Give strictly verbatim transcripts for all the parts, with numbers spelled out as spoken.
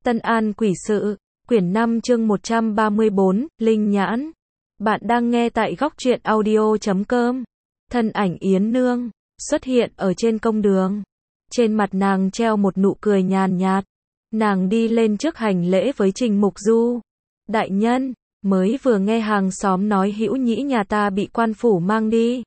Tân An Quỷ Sự, quyển năm chương một trăm ba mươi bốn, Linh Nhãn. Bạn đang nghe tại góc truyện audio chấm com. Thân ảnh Yến Nương xuất hiện ở trên công đường. Trên mặt nàng treo một nụ cười nhàn nhạt. Nàng đi lên trước hành lễ với Trình Mục Du. Đại nhân, mới vừa nghe hàng xóm nói Hữu Nhĩ nhà ta bị quan phủ mang đi.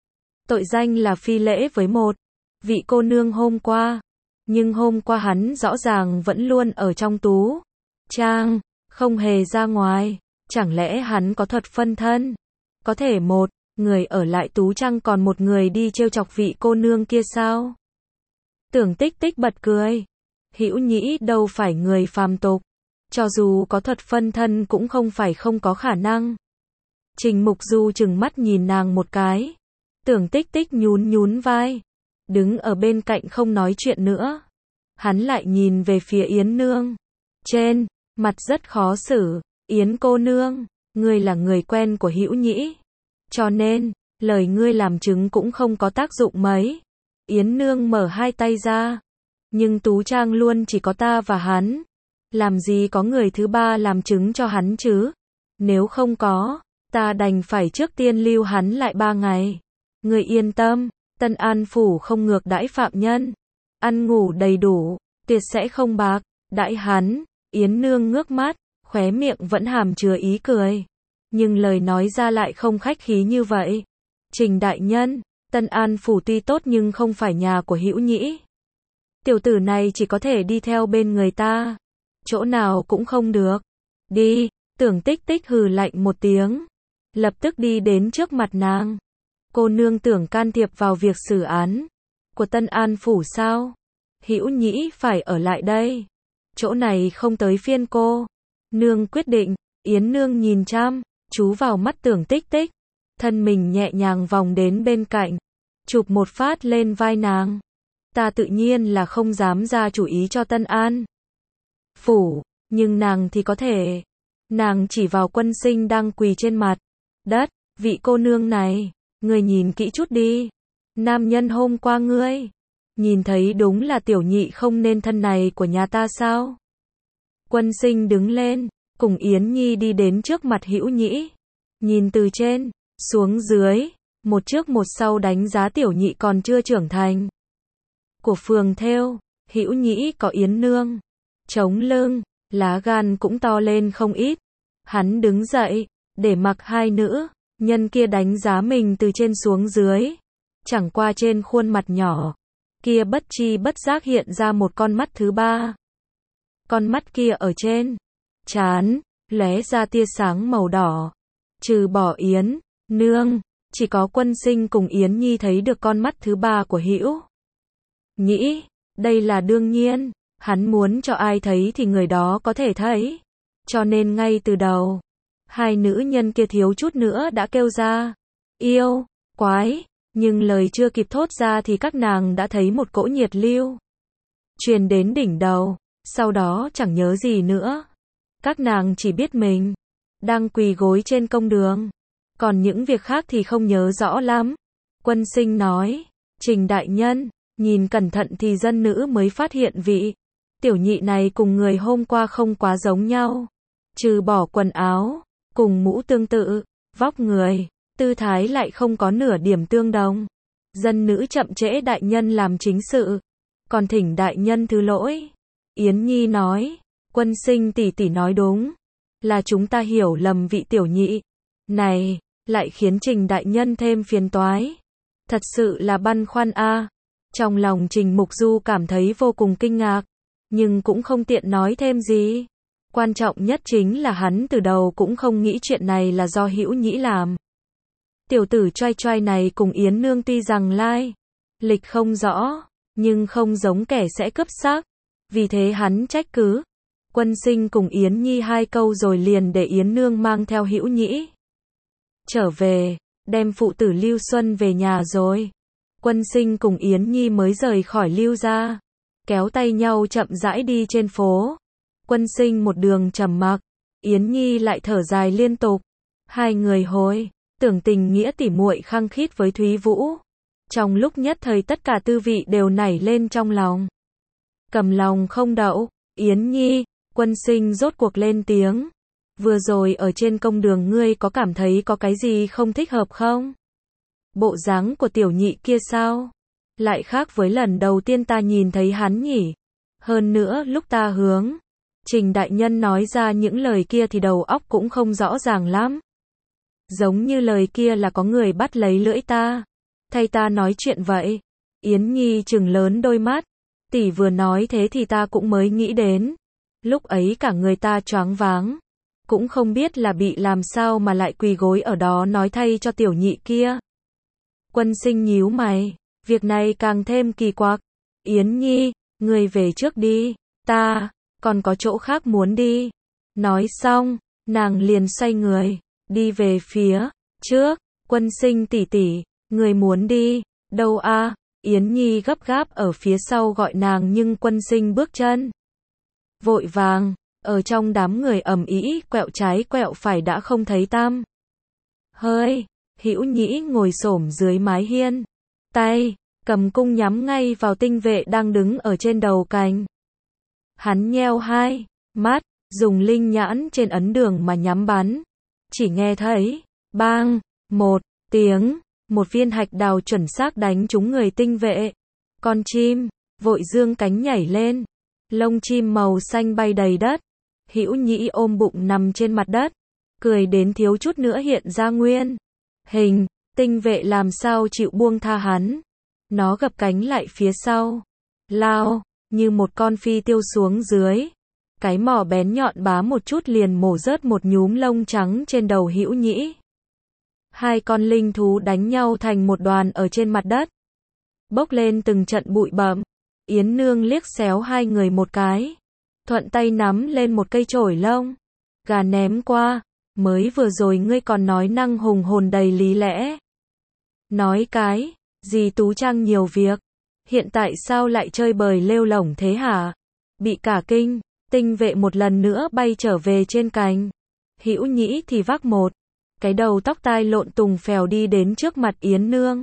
Tội danh là phi lễ với một vị cô nương hôm qua. Nhưng hôm qua hắn rõ ràng vẫn luôn ở trong tú trang, không hề ra ngoài. Chẳng lẽ hắn có thuật phân thân? Có thể một người ở lại tú trang còn một người đi trêu chọc vị cô nương kia sao? Tưởng Tích Tích bật cười. Hữu Nhĩ đâu phải người phàm tục. Cho dù có thuật phân thân cũng không phải không có khả năng. Trình Mục Du chừng mắt nhìn nàng một cái. Tưởng Tích Tích nhún nhún vai. Đứng ở bên cạnh không nói chuyện nữa. Hắn lại nhìn về phía Yến Nương. Trên mặt rất khó xử. Yến cô nương, ngươi là người quen của Hữu Nhĩ. Cho nên, lời ngươi làm chứng cũng không có tác dụng mấy. Yến Nương mở hai tay ra. Nhưng tú trang luôn chỉ có ta và hắn. Làm gì có người thứ ba làm chứng cho hắn chứ? Nếu không có, ta đành phải trước tiên lưu hắn lại ba ngày. Ngươi yên tâm, Tân An phủ không ngược đãi phạm nhân. Ăn ngủ đầy đủ, tuyệt sẽ không bạc đãi hắn. Yến Nương ngước mắt, khóe miệng vẫn hàm chứa ý cười. Nhưng lời nói ra lại không khách khí như vậy. Trình đại nhân, Tân An phủ tuy tốt nhưng không phải nhà của Hữu Nhĩ. Tiểu tử này chỉ có thể đi theo bên người ta. Chỗ nào cũng không được. Đi, Tưởng Tích Tích hừ lạnh một tiếng. Lập tức đi đến trước mặt nàng. Cô nương tưởng can thiệp vào việc xử án của Tân An phủ sao? Hữu Nhĩ phải ở lại đây. Chỗ này không tới phiên cô. Nương quyết định. Yến Nương nhìn chăm chú vào mắt Tưởng Tích Tích. Thân mình nhẹ nhàng vòng đến bên cạnh. Chụp một phát lên vai nàng. Ta tự nhiên là không dám ra chủ ý cho Tân An phủ. Nhưng nàng thì có thể. Nàng chỉ vào Quân Sinh đang quỳ trên mặt đất. Vị cô nương này, ngươi nhìn kỹ chút đi. Nam nhân hôm qua ngươi nhìn thấy đúng là tiểu nhị không nên thân này của nhà ta sao? Quân Sinh đứng lên, cùng Yến Nhi đi đến trước mặt Hữu Nhĩ. Nhìn từ trên xuống dưới, một trước một sau đánh giá tiểu nhị còn chưa trưởng thành của phường thêu. Hữu Nhĩ có Yến Nương chống lưng, lá gan cũng to lên không ít. Hắn đứng dậy, để mặc hai nữ nhân kia đánh giá mình từ trên xuống dưới. Chẳng qua trên khuôn mặt nhỏ kia bất chi bất giác hiện ra một con mắt thứ ba. Con mắt kia ở trên trán lóe ra tia sáng màu đỏ. Trừ bỏ Yến Nương, chỉ có Quân Sinh cùng Yến Nhi thấy được con mắt thứ ba của Hữu Nhĩ. Đây là đương nhiên. Hắn muốn cho ai thấy thì người đó có thể thấy. Cho nên ngay từ đầu, hai nữ nhân kia thiếu chút nữa đã kêu ra yêu quái. Nhưng lời chưa kịp thốt ra thì các nàng đã thấy một cỗ nhiệt lưu truyền đến đỉnh đầu. Sau đó chẳng nhớ gì nữa. Các nàng chỉ biết mình đang quỳ gối trên công đường. Còn những việc khác thì không nhớ rõ lắm. Quân Sinh nói, Trình đại nhân, nhìn cẩn thận thì dân nữ mới phát hiện vị tiểu nhị này cùng người hôm qua không quá giống nhau. Trừ bỏ quần áo cùng mũ tương tự, vóc người, tư thái lại không có nửa điểm tương đồng. Dân nữ chậm trễ đại nhân làm chính sự, còn thỉnh đại nhân thứ lỗi. Yến Nhi nói, Quân Sinh tỷ tỷ nói đúng, là chúng ta hiểu lầm vị tiểu nhị này, lại khiến Trình đại nhân thêm phiền toái. Thật sự là băn khoăn a. Trong lòng Trình Mục Du cảm thấy vô cùng kinh ngạc, nhưng cũng không tiện nói thêm gì. Quan trọng nhất chính là hắn từ đầu cũng không nghĩ chuyện này là do Hữu Nhĩ làm. Tiểu tử choai choai này cùng Yến Nương tuy rằng lai lịch không rõ, nhưng không giống kẻ sẽ cướp xác. Vì thế hắn trách cứ Quân Sinh cùng Yến Nhi hai câu rồi liền để Yến Nương mang theo Hữu Nhĩ trở về, đem phụ tử Lưu Xuân về nhà rồi. Quân Sinh cùng Yến Nhi mới rời khỏi Lưu gia, kéo tay nhau chậm rãi đi trên phố. Quân Sinh một đường trầm mặc, Yến Nhi lại thở dài liên tục. Hai người hồi tưởng tình nghĩa tỉ muội khăng khít với Thúy Vũ. Trong lúc nhất thời tất cả tư vị đều nảy lên trong lòng. Cầm lòng không đậu, Yến Nhi, Quân Sinh rốt cuộc lên tiếng. Vừa rồi ở trên công đường ngươi có cảm thấy có cái gì không thích hợp không? Bộ dáng của tiểu nhị kia sao? Lại khác với lần đầu tiên ta nhìn thấy hắn nhỉ? Hơn nữa lúc ta hướng Trình đại nhân nói ra những lời kia thì đầu óc cũng không rõ ràng lắm. Giống như lời kia là có người bắt lấy lưỡi ta, thay ta nói chuyện vậy. Yến Nhi trừng lớn đôi mắt. Tỷ vừa nói thế thì ta cũng mới nghĩ đến. Lúc ấy cả người ta choáng váng. Cũng không biết là bị làm sao mà lại quỳ gối ở đó nói thay cho tiểu nhị kia. Quân Sinh nhíu mày. Việc này càng thêm kỳ quặc. Yến Nhi, người về trước đi. Ta còn có chỗ khác muốn đi. Nói xong, nàng liền xoay người, đi về phía trước. Quân Sinh tỷ tỷ, người muốn đi đâu a? Yến Nhi gấp gáp ở phía sau gọi nàng nhưng Quân Sinh bước chân vội vàng, ở trong đám người ầm ĩ, quẹo trái quẹo phải đã không thấy tăm hơi. Hữu Nhĩ ngồi xổm dưới mái hiên, tay cầm cung nhắm ngay vào tinh vệ đang đứng ở trên đầu cành. Hắn nheo hai mắt, dùng linh nhãn trên ấn đường mà nhắm bắn. Chỉ nghe thấy bang một tiếng, một viên hạch đào chuẩn xác đánh trúng người tinh vệ. Con chim vội dương cánh nhảy lên, lông chim màu xanh bay đầy đất. Hữu Nhĩ ôm bụng nằm trên mặt đất, cười đến thiếu chút nữa hiện ra nguyên hình. Tinh vệ làm sao chịu buông tha hắn. Nó gập cánh lại phía sau, lao như một con phi tiêu xuống dưới. Cái mỏ bén nhọn bá một chút liền mổ rớt một nhúm lông trắng trên đầu Hữu Nhĩ. Hai con linh thú đánh nhau thành một đoàn ở trên mặt đất, bốc lên từng trận bụi bặm. Yến Nương liếc xéo hai người một cái, thuận tay nắm lên một cây chổi lông gà ném qua. Mới vừa rồi ngươi còn nói năng hùng hồn đầy lý lẽ. Nói cái gì Tú Trang nhiều việc, hiện tại sao lại chơi bời lêu lổng thế hả? Bị cả kinh, tinh vệ một lần nữa bay trở về trên cành. Hữu Nhĩ thì vác một cái đầu tóc tai lộn tùng phèo đi đến trước mặt Yến Nương.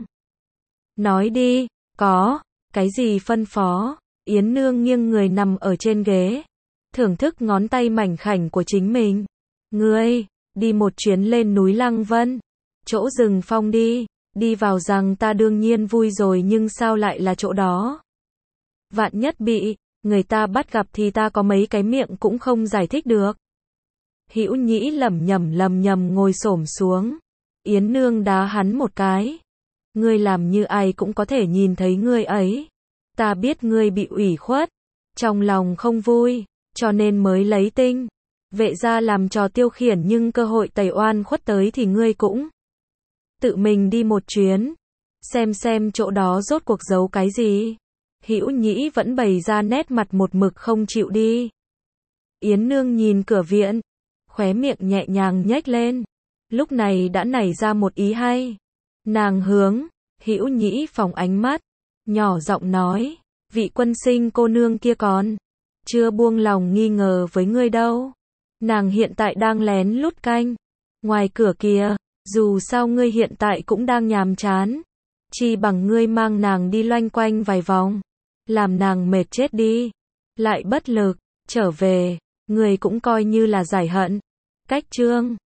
Nói đi, có cái gì phân phó? Yến Nương nghiêng người nằm ở trên ghế, thưởng thức ngón tay mảnh khảnh của chính mình. Ngươi đi một chuyến lên núi Lăng Vân, chỗ rừng phong đi. Đi vào rằng ta đương nhiên vui rồi, nhưng sao lại là chỗ đó? Vạn nhất bị người ta bắt gặp thì ta có mấy cái miệng cũng không giải thích được. Hữu Nhĩ lẩm nhẩm lầm nhầm ngồi xổm xuống. Yến Nương đá hắn một cái. Ngươi làm như ai cũng có thể nhìn thấy ngươi ấy. Ta biết ngươi bị ủy khuất, trong lòng không vui, cho nên mới lấy tinh vệ ra làm trò tiêu khiển, nhưng cơ hội tẩy oan khuất tới thì ngươi cũng tự mình đi một chuyến, xem xem chỗ đó rốt cuộc giấu cái gì. Hữu Nhĩ vẫn bày ra nét mặt một mực không chịu đi. Yến Nương nhìn cửa viện, khóe miệng nhẹ nhàng nhếch lên. Lúc này đã nảy ra một ý hay. Nàng hướng Hữu Nhĩ phóng ánh mắt, nhỏ giọng nói, vị Quân Sinh cô nương kia còn chưa buông lòng nghi ngờ với ngươi đâu. Nàng hiện tại đang lén lút canh ngoài cửa kìa. Dù sao ngươi hiện tại cũng đang nhàm chán, chi bằng ngươi mang nàng đi loanh quanh vài vòng, làm nàng mệt chết đi, lại bất lực trở về, ngươi cũng coi như là giải hận. Cách chương